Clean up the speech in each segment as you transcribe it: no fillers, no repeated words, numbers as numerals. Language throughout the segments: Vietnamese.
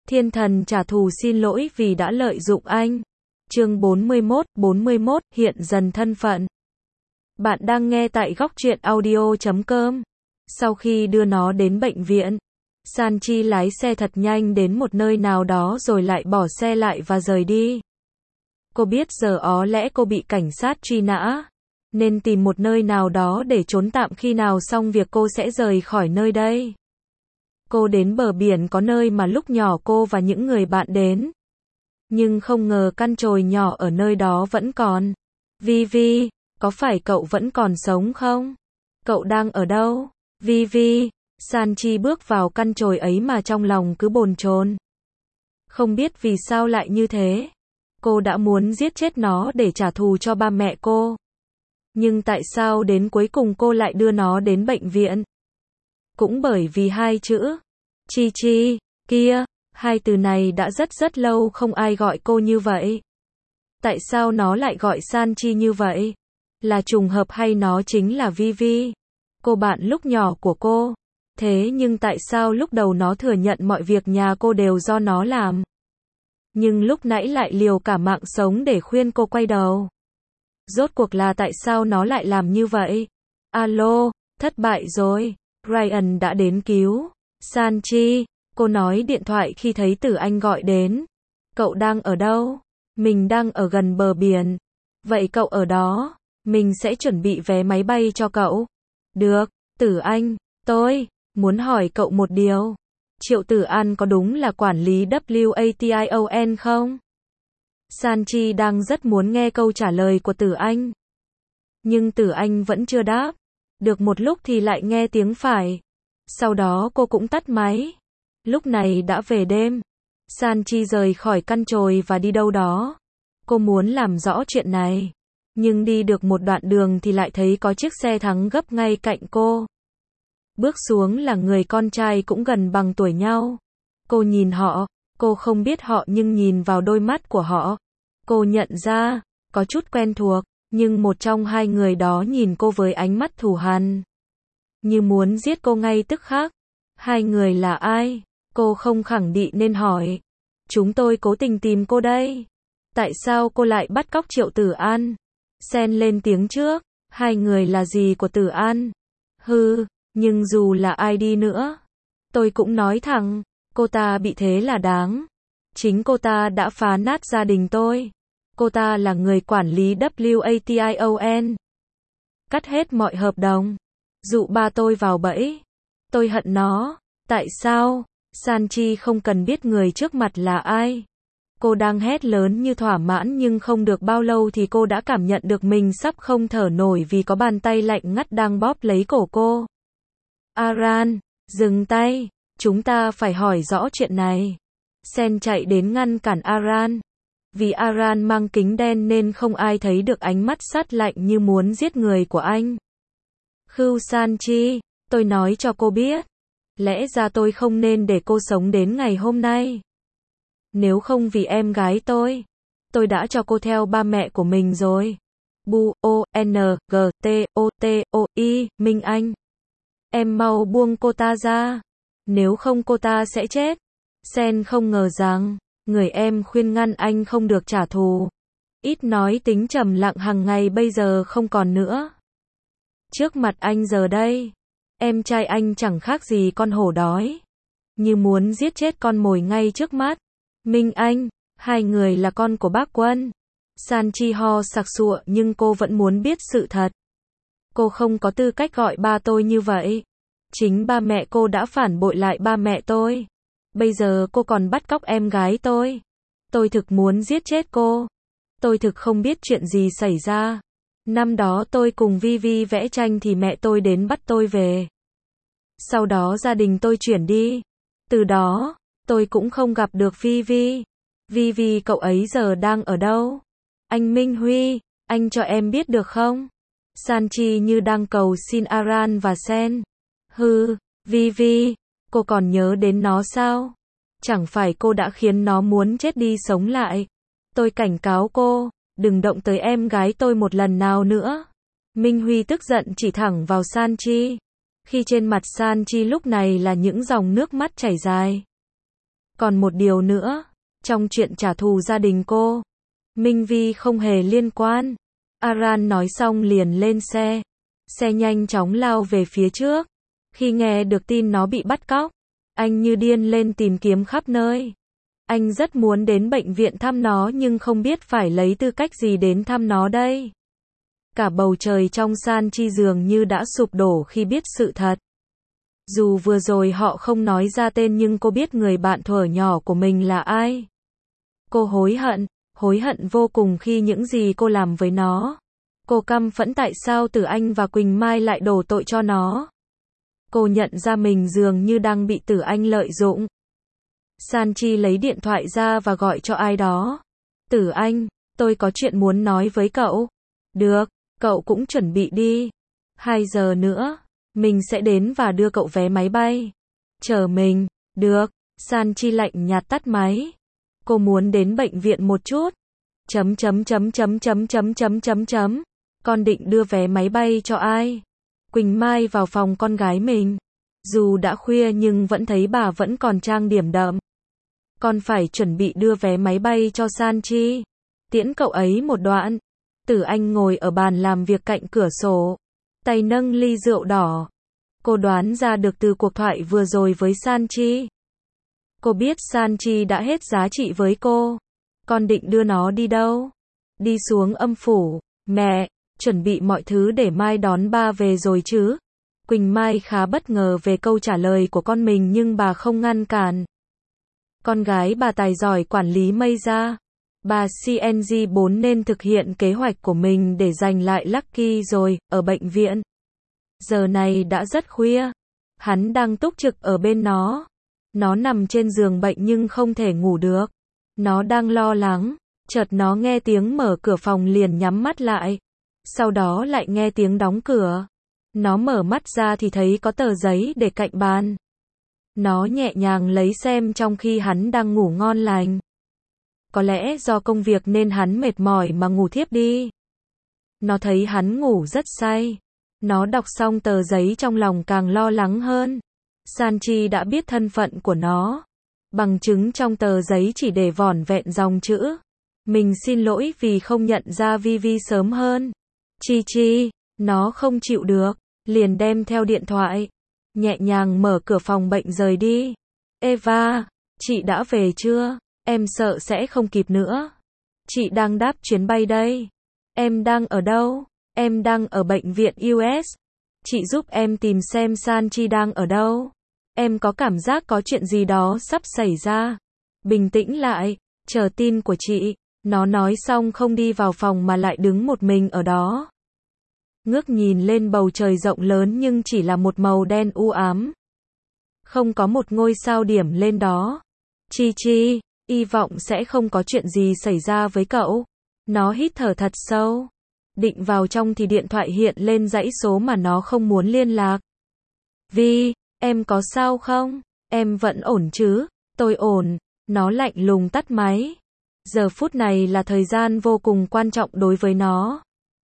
Thiên thần trả thù xin lỗi vì đã lợi dụng anh. Chương 41, hiện dần thân phận. Bạn đang nghe tại Góc Truyện Audio.com. Sau khi đưa nó đến bệnh viện, Sanchi lái xe thật nhanh đến một nơi nào đó rồi lại bỏ xe lại và rời đi. Cô biết giờ ó lẽ cô bị cảnh sát truy nã, nên tìm một nơi nào đó để trốn tạm, khi nào xong việc cô sẽ rời khỏi nơi đây. Cô đến bờ biển có nơi mà lúc nhỏ cô và những người bạn đến. Nhưng không ngờ căn chòi nhỏ ở nơi đó vẫn còn. Vivi, có phải cậu vẫn còn sống không? Cậu đang ở đâu? Vivi, Sanchi bước vào căn chòi ấy mà trong lòng cứ bồn chồn. Không biết vì sao lại như thế. Cô đã muốn giết chết nó để trả thù cho ba mẹ cô. Nhưng tại sao đến cuối cùng cô lại đưa nó đến bệnh viện? Cũng bởi vì hai chữ Chi Chi kia, hai từ này đã rất lâu không ai gọi cô như vậy. Tại sao nó lại gọi Sanchi như vậy? Là trùng hợp hay nó chính là Vivi, cô bạn lúc nhỏ của cô? Thế nhưng tại sao lúc đầu nó thừa nhận mọi việc nhà cô đều do nó làm, nhưng lúc nãy lại liều cả mạng sống để khuyên cô quay đầu? Rốt cuộc là tại sao nó lại làm như vậy? Alo, thất bại rồi. Ryan đã đến cứu Sanchi. Cô nói điện thoại khi thấy Tử Anh gọi đến. Cậu đang ở đâu? Mình đang ở gần bờ biển. Vậy cậu ở đó, mình sẽ chuẩn bị vé máy bay cho cậu. Được, Tử Anh, tôi muốn hỏi cậu một điều. Triệu Tử An có đúng là quản lý WATION không? Sanchi đang rất muốn nghe câu trả lời của Tử Anh. Nhưng Tử Anh vẫn chưa đáp. Được một lúc thì lại nghe tiếng phải. Sau đó cô cũng tắt máy. Lúc này đã về đêm. Sanchi rời khỏi căn chòi và đi đâu đó. Cô muốn làm rõ chuyện này. Nhưng đi được một đoạn đường thì lại thấy có chiếc xe thắng gấp ngay cạnh cô. Bước xuống là người con trai cũng gần bằng tuổi nhau. Cô nhìn họ, cô không biết họ nhưng nhìn vào đôi mắt của họ, cô nhận ra, có chút quen thuộc, nhưng một trong hai người đó nhìn cô với ánh mắt thù hằn, như muốn giết cô ngay tức khắc. Hai người là ai? Cô không khẳng định nên hỏi. Chúng tôi cố tình tìm cô đây. Tại sao cô lại bắt cóc Triệu Tử An? Sen lên tiếng trước. Hai người là gì của Tử An? Nhưng dù là ai đi nữa, tôi cũng nói thẳng, cô ta bị thế là đáng. Chính cô ta đã phá nát gia đình tôi. Cô ta là người quản lý WATION. Cắt hết mọi hợp đồng. Dụ ba tôi vào bẫy. Tôi hận nó. Tại sao? Sanchi không cần biết người trước mặt là ai. Cô đang hét lớn như thỏa mãn, nhưng không được bao lâu thì cô đã cảm nhận được mình sắp không thở nổi vì có bàn tay lạnh ngắt đang bóp lấy cổ cô. Aran, dừng tay. Chúng ta phải hỏi rõ chuyện này. Sen chạy đến ngăn cản Aran. Vì Aran mang kính đen nên không ai thấy được ánh mắt sắt lạnh như muốn giết người của anh. Sanchi, tôi nói cho cô biết. Lẽ ra tôi không nên để cô sống đến ngày hôm nay. Nếu không vì em gái tôi đã cho cô theo ba mẹ của mình rồi. BUONGTOTOI, Minh Anh. Em mau buông cô ta ra. Nếu không cô ta sẽ chết. Sen không ngờ rằng, người em khuyên ngăn anh không được trả thù, ít nói tính trầm lặng hàng ngày bây giờ không còn nữa. Trước mặt anh giờ đây, em trai anh chẳng khác gì con hổ đói, như muốn giết chết con mồi ngay trước mắt. Minh Anh, hai người là con của bác Quân. Sanchi ho sặc sụa nhưng cô vẫn muốn biết sự thật. Cô không có tư cách gọi ba tôi như vậy. Chính ba mẹ cô đã phản bội lại ba mẹ tôi. Bây giờ cô còn bắt cóc em gái tôi. Tôi thực muốn giết chết cô. Tôi thực không biết chuyện gì xảy ra. Năm đó tôi cùng Vivi vẽ tranh thì mẹ tôi đến bắt tôi về. Sau đó gia đình tôi chuyển đi. Từ đó, tôi cũng không gặp được Vivi. Vivi cậu ấy giờ đang ở đâu? Anh Minh Huy, anh cho em biết được không? Sanchi như đang cầu xin Aran và Sen. Vivi, cô còn nhớ đến nó sao? Chẳng phải cô đã khiến nó muốn chết đi sống lại? Tôi cảnh cáo cô, đừng động tới em gái tôi một lần nào nữa. Minh Huy tức giận chỉ thẳng vào Sanchi. Khi trên mặt Sanchi lúc này là những dòng nước mắt chảy dài. Còn một điều nữa, trong chuyện trả thù gia đình cô, Minh Vi không hề liên quan. Aran nói xong liền lên xe. Xe nhanh chóng lao về phía trước. Khi nghe được tin nó bị bắt cóc, anh như điên lên tìm kiếm khắp nơi. Anh rất muốn đến bệnh viện thăm nó nhưng không biết phải lấy tư cách gì đến thăm nó đây. Cả bầu trời trong San Chi dường như đã sụp đổ khi biết sự thật. Dù vừa rồi họ không nói ra tên nhưng cô biết người bạn thuở nhỏ của mình là ai. Cô hối hận vô cùng khi những gì cô làm với nó. Cô căm phẫn tại sao Tử Anh và Quỳnh Mai lại đổ tội cho nó. Cô nhận ra mình dường như đang bị Tử Anh lợi dụng. San Chi lấy điện thoại ra và gọi cho ai đó. Tử Anh, tôi có chuyện muốn nói với cậu. Được, cậu cũng chuẩn bị đi. 2 giờ nữa, mình sẽ đến và đưa cậu vé máy bay. Chờ mình, được. San Chi lạnh nhạt tắt máy. Cô muốn đến bệnh viện một chút. Con định đưa vé máy bay cho ai? Quỳnh Mai vào phòng con gái mình. Dù đã khuya nhưng vẫn thấy bà vẫn còn trang điểm đậm. Con phải chuẩn bị đưa vé máy bay cho San Chi. Tiễn cậu ấy một đoạn. Tử Anh ngồi ở bàn làm việc cạnh cửa sổ. Tay nâng ly rượu đỏ. Cô đoán ra được từ cuộc thoại vừa rồi với San Chi. Cô biết San Chi đã hết giá trị với cô. Con định đưa nó đi đâu? Đi xuống âm phủ. Mẹ, chuẩn bị mọi thứ để mai đón ba về rồi chứ? Quỳnh Mai khá bất ngờ về câu trả lời của con mình nhưng bà không ngăn cản. Con gái bà tài giỏi quản lý mây ra. Bà CNG4 nên thực hiện kế hoạch của mình để giành lại Lucky rồi, ở bệnh viện. Giờ này đã rất khuya. Hắn đang túc trực ở bên nó. Nó nằm trên giường bệnh nhưng không thể ngủ được. Nó đang lo lắng. Chợt nó nghe tiếng mở cửa phòng liền nhắm mắt lại. Sau đó lại nghe tiếng đóng cửa. Nó mở mắt ra thì thấy có tờ giấy để cạnh bàn. Nó nhẹ nhàng lấy xem trong khi hắn đang ngủ ngon lành. Có lẽ do công việc nên hắn mệt mỏi mà ngủ thiếp đi. Nó thấy hắn ngủ rất say. Nó đọc xong tờ giấy trong lòng càng lo lắng hơn. San Chi đã biết thân phận của nó. Bằng chứng trong tờ giấy chỉ để vỏn vẹn dòng chữ. Mình xin lỗi vì không nhận ra Vi sớm hơn. Chi, nó không chịu được, liền đem theo điện thoại. Nhẹ nhàng mở cửa phòng bệnh rời đi. Eva, chị đã về chưa? Em sợ sẽ không kịp nữa. Chị đang đáp chuyến bay đây. Em đang ở đâu? Em đang ở bệnh viện US. Chị giúp em tìm xem San Chi đang ở đâu. Em có cảm giác có chuyện gì đó sắp xảy ra. Bình tĩnh lại, chờ tin của chị. Nó nói xong không đi vào phòng mà lại đứng một mình ở đó. Ngước nhìn lên bầu trời rộng lớn nhưng chỉ là một màu đen u ám. Không có một ngôi sao điểm lên đó. Chi, hy vọng sẽ không có chuyện gì xảy ra với cậu. Nó hít thở thật sâu. Định vào trong thì điện thoại hiện lên dãy số mà nó không muốn liên lạc. Vi, em có sao không? Em vẫn ổn chứ? Tôi ổn. Nó lạnh lùng tắt máy. Giờ phút này là thời gian vô cùng quan trọng đối với nó.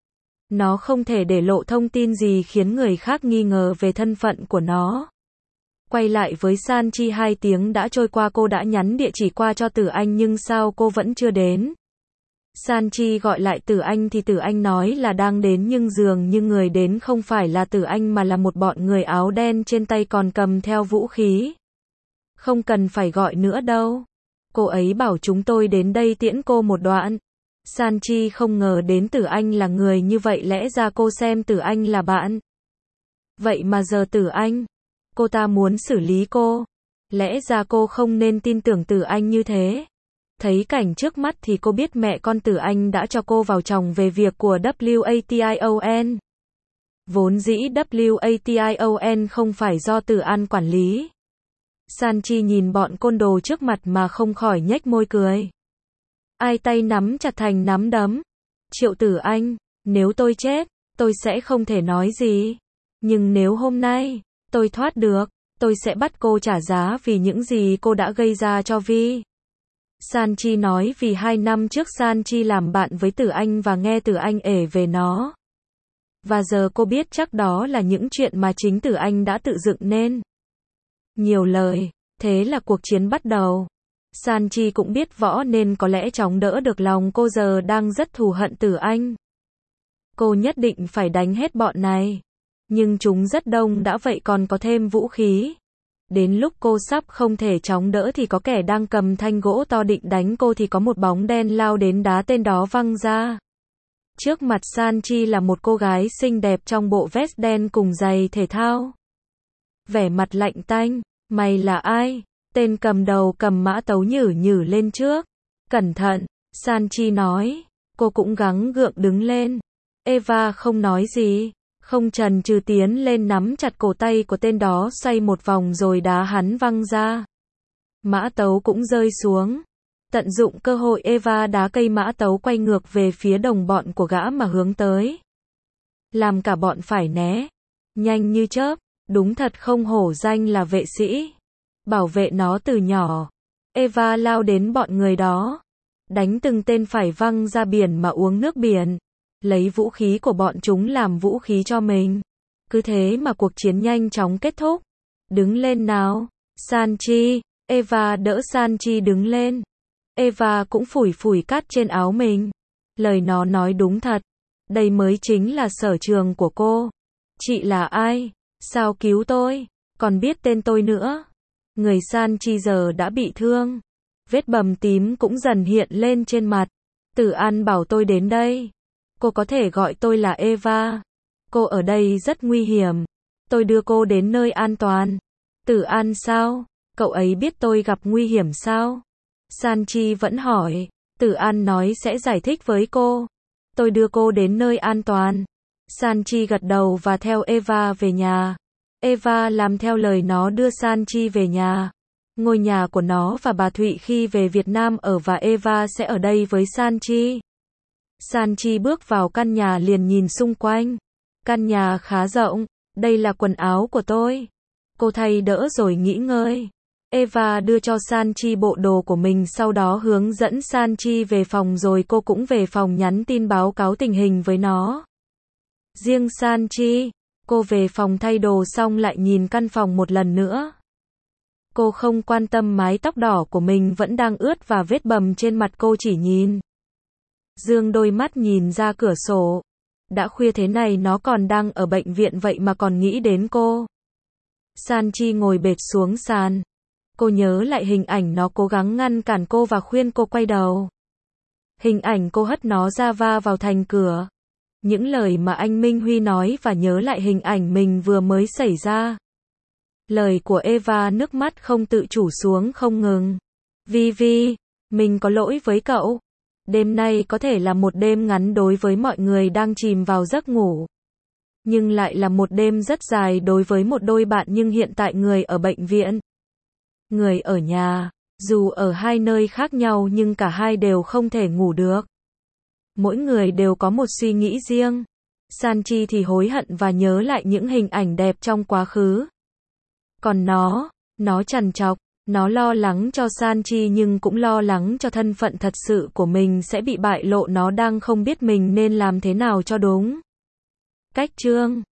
Nó không thể để lộ thông tin gì khiến người khác nghi ngờ về thân phận của nó. Quay lại với San Chi 2 tiếng đã trôi qua, cô đã nhắn địa chỉ qua cho Tử Anh nhưng sao cô vẫn chưa đến. San Chi gọi lại Tử Anh thì Tử Anh nói là đang đến nhưng dường như người đến không phải là Tử Anh mà là một bọn người áo đen trên tay còn cầm theo vũ khí. Không cần phải gọi nữa đâu. Cô ấy bảo chúng tôi đến đây tiễn cô một đoạn. San Chi không ngờ đến Tử Anh là người như vậy, lẽ ra cô xem Tử Anh là bạn. Vậy mà giờ Tử Anh, cô ta muốn xử lý cô. Lẽ ra cô không nên tin tưởng Tử Anh như thế. Thấy cảnh trước mắt thì cô biết mẹ con Tử Anh đã cho cô vào chồng về việc của WATION. Vốn dĩ WATION không phải do Tử An quản lý. San Chi nhìn bọn côn đồ trước mặt mà không khỏi nhếch môi cười. Ai tay nắm chặt thành nắm đấm. Triệu Tử Anh, nếu tôi chết, tôi sẽ không thể nói gì. Nhưng nếu hôm nay, tôi thoát được, tôi sẽ bắt cô trả giá vì những gì cô đã gây ra cho Vi. San Chi nói vì 2 năm trước San Chi làm bạn với Tử Anh và nghe Tử Anh ể về nó. Và giờ cô biết chắc đó là những chuyện mà chính Tử Anh đã tự dựng nên. Nhiều lời, thế là cuộc chiến bắt đầu. Sanchi cũng biết võ nên có lẽ chống đỡ được lòng cô giờ đang rất thù hận Tử Anh. Cô nhất định phải đánh hết bọn này. Nhưng chúng rất đông đã vậy còn có thêm vũ khí. Đến lúc cô sắp không thể chống đỡ thì có kẻ đang cầm thanh gỗ to định đánh cô thì có một bóng đen lao đến đá tên đó văng ra. Trước mặt Sanchi là một cô gái xinh đẹp trong bộ vest đen cùng giày thể thao. Vẻ mặt lạnh tanh, mày là ai? Tên cầm đầu cầm mã tấu nhử nhử lên trước. Cẩn thận, Sanchi nói. Cô cũng gắng gượng đứng lên. Eva không nói gì, không chần chừ tiến lên nắm chặt cổ tay của tên đó xoay một vòng rồi đá hắn văng ra. Mã tấu cũng rơi xuống. Tận dụng cơ hội Eva đá cây mã tấu quay ngược về phía đồng bọn của gã mà hướng tới. Làm cả bọn phải né. Nhanh như chớp, đúng thật không hổ danh là vệ sĩ. Bảo vệ nó từ nhỏ. Eva lao đến bọn người đó. Đánh từng tên phải văng ra biển mà uống nước biển. Lấy vũ khí của bọn chúng làm vũ khí cho mình. Cứ thế mà cuộc chiến nhanh chóng kết thúc. Đứng lên nào, Sanchi. Eva đỡ Sanchi đứng lên. Eva cũng phủi phủi cát trên áo mình. Lời nó nói đúng thật. Đây mới chính là sở trường của cô. Chị là ai? Sao cứu tôi? Còn biết tên tôi nữa. Người Sanchi giờ đã bị thương. Vết bầm tím cũng dần hiện lên trên mặt. Tử An bảo tôi đến đây. Cô có thể gọi tôi là Eva. Cô ở đây rất nguy hiểm. Tôi đưa cô đến nơi an toàn. Tử An sao? Cậu ấy biết tôi gặp nguy hiểm sao? Sanchi vẫn hỏi. Tử An nói sẽ giải thích với cô. Tôi đưa cô đến nơi an toàn. Sanchi gật đầu và theo Eva về nhà. Eva làm theo lời nó đưa Sanchi về nhà. Ngôi nhà của nó và bà Thụy khi về Việt Nam ở và Eva sẽ ở đây với Sanchi. Sanchi bước vào căn nhà liền nhìn xung quanh. Căn nhà khá rộng. Đây là quần áo của tôi. Cô thay đỡ rồi nghỉ ngơi. Eva đưa cho Sanchi bộ đồ của mình sau đó hướng dẫn Sanchi về phòng rồi cô cũng về phòng nhắn tin báo cáo tình hình với nó. Riêng Sanchi, cô về phòng thay đồ xong lại nhìn căn phòng một lần nữa. Cô không quan tâm mái tóc đỏ của mình vẫn đang ướt và vết bầm trên mặt cô chỉ nhìn. Dương đôi mắt nhìn ra cửa sổ. Đã khuya thế này nó còn đang ở bệnh viện vậy mà còn nghĩ đến cô. Sanchi ngồi bệt xuống sàn. Cô nhớ lại hình ảnh nó cố gắng ngăn cản cô và khuyên cô quay đầu. Hình ảnh cô hất nó ra va vào thành cửa. Những lời mà anh Minh Huy nói và nhớ lại hình ảnh mình vừa mới xảy ra. Lời của Eva nước mắt không tự chủ xuống không ngừng. Vi, mình có lỗi với cậu. Đêm nay có thể là một đêm ngắn đối với mọi người đang chìm vào giấc ngủ. Nhưng lại là một đêm rất dài đối với một đôi bạn nhưng hiện tại người ở bệnh viện. Người ở nhà, dù ở hai nơi khác nhau nhưng cả hai đều không thể ngủ được. Mỗi người đều có một suy nghĩ riêng. Sanchi thì hối hận và nhớ lại những hình ảnh đẹp trong quá khứ. Còn nó trằn trọc, nó lo lắng cho Sanchi nhưng cũng lo lắng cho thân phận thật sự của mình sẽ bị bại lộ, nó đang không biết mình nên làm thế nào cho đúng. Cách chương